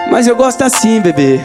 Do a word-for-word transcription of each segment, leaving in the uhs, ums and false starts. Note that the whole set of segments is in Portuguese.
Mas eu gosto assim, bebê.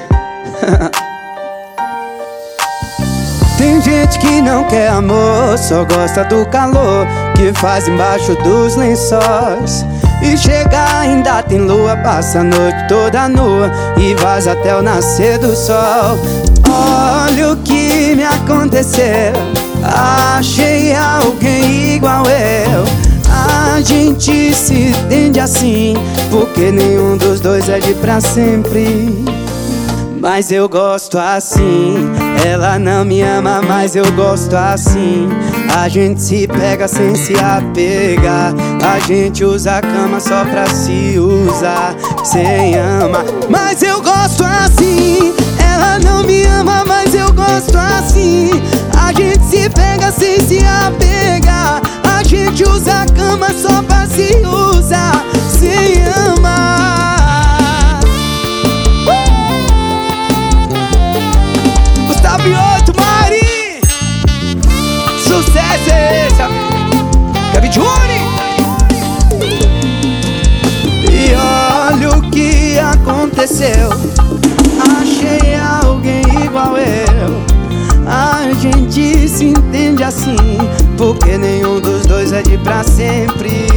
Tem gente que não quer amor, só gosta do calor que faz embaixo dos lençóis. E chega ainda tem lua, passa a noite toda nua e vaza até o nascer do sol. Olha o que me aconteceu, achei alguém igual eu. A gente se entende assim, porque nenhum dos dois é de pra sempre. Mas eu gosto assim, ela não me ama, mas eu gosto assim. A gente se pega sem se apegar, a gente usa a cama só pra se usar, sem ama. Mas eu gosto assim, ela não me ama, mas eu gosto assim. A gente se pega sem se apegar, a gente usa a cama só pra se usar, sem amar. Gustavo e oito, Mari! Sucesso é esse, amigo! Kevin Juni! E olha o que aconteceu, achei alguém igual eu. A gente se entende assim, porque nenhum dos dois é de pra sempre.